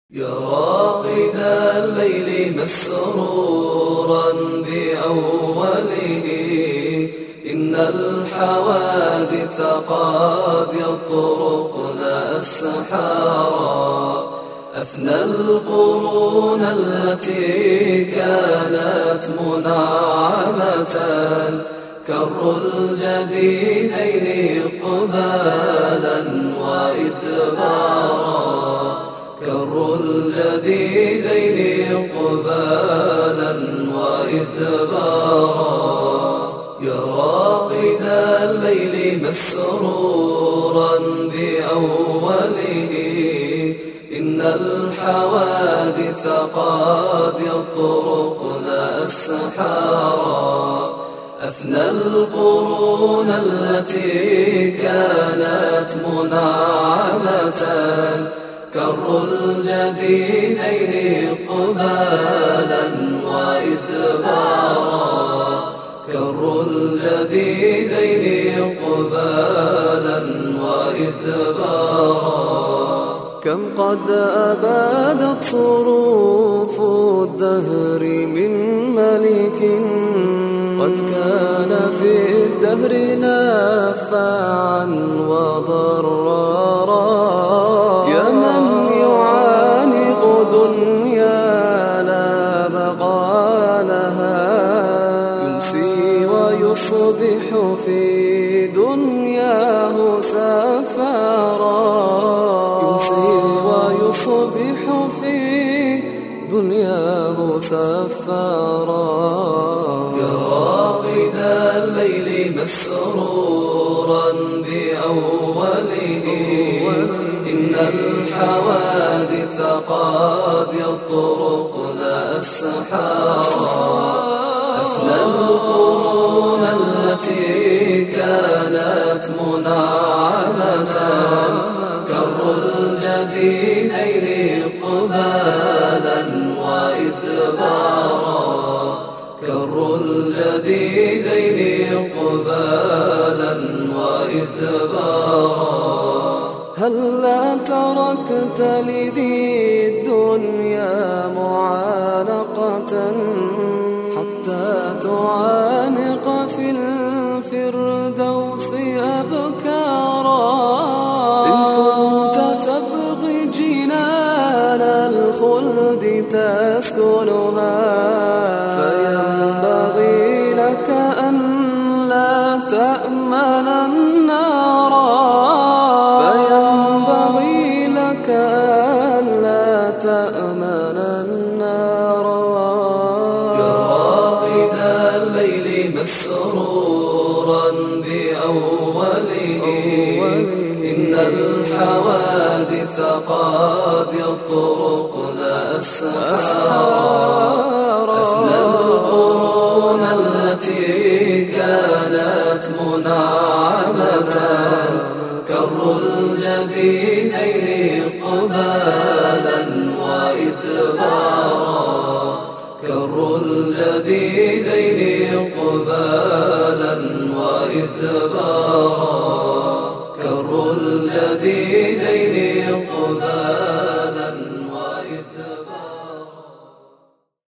يا راقد الليل مسرورا بأوله، إن الحوادث قد يطرقن السحارا، أفنى القرون التي كانت منعمة، كر الجديدين قبالا وإدبارا، كر الجديدين قبالا وإدبارا. يا راقد الليل مسرورا بأوله، إن الحوادث قد يطرقن السحارا، أفنى القرون التي كانت منعمة، كر الجديدين قبالا وإدبارا، كر الجديدين قبالا وإدبارا. كم قد أبادت صروف الدهر من ملك، قد كان في الدهر نافعا وضرارا، يا من يعانق دنيا لا بقى لها، يمسي ويصبح في دنياه سفارا، يمسي ويصبح في دنياه سفارا. يا راقد الليل مسرورا بأوله، إن الحوادث قد يطرقن السحارا، أفنى القرون التي كانت منعمة، كر الجديدين قبالا وإدبارا، كر الجديدين قبالا وإدبارا. هلا تركت لذي الدنيا معانقة، حتى تعانق في الفردوس أبكارا، إن كنت تبغي جنان الخلد تسكنها، فينبغي لك أن لا تأمن النار، فينبغي لك أن لا تأمن النار. يا راقد الليل مسرورا بأوله، إن الحوادث قد يطرقن السحارا، أفنى القرون التي كانت منعمة، كر الجديدين قبالا وإدبارا، كر الجديدين قبالا وإدبارا.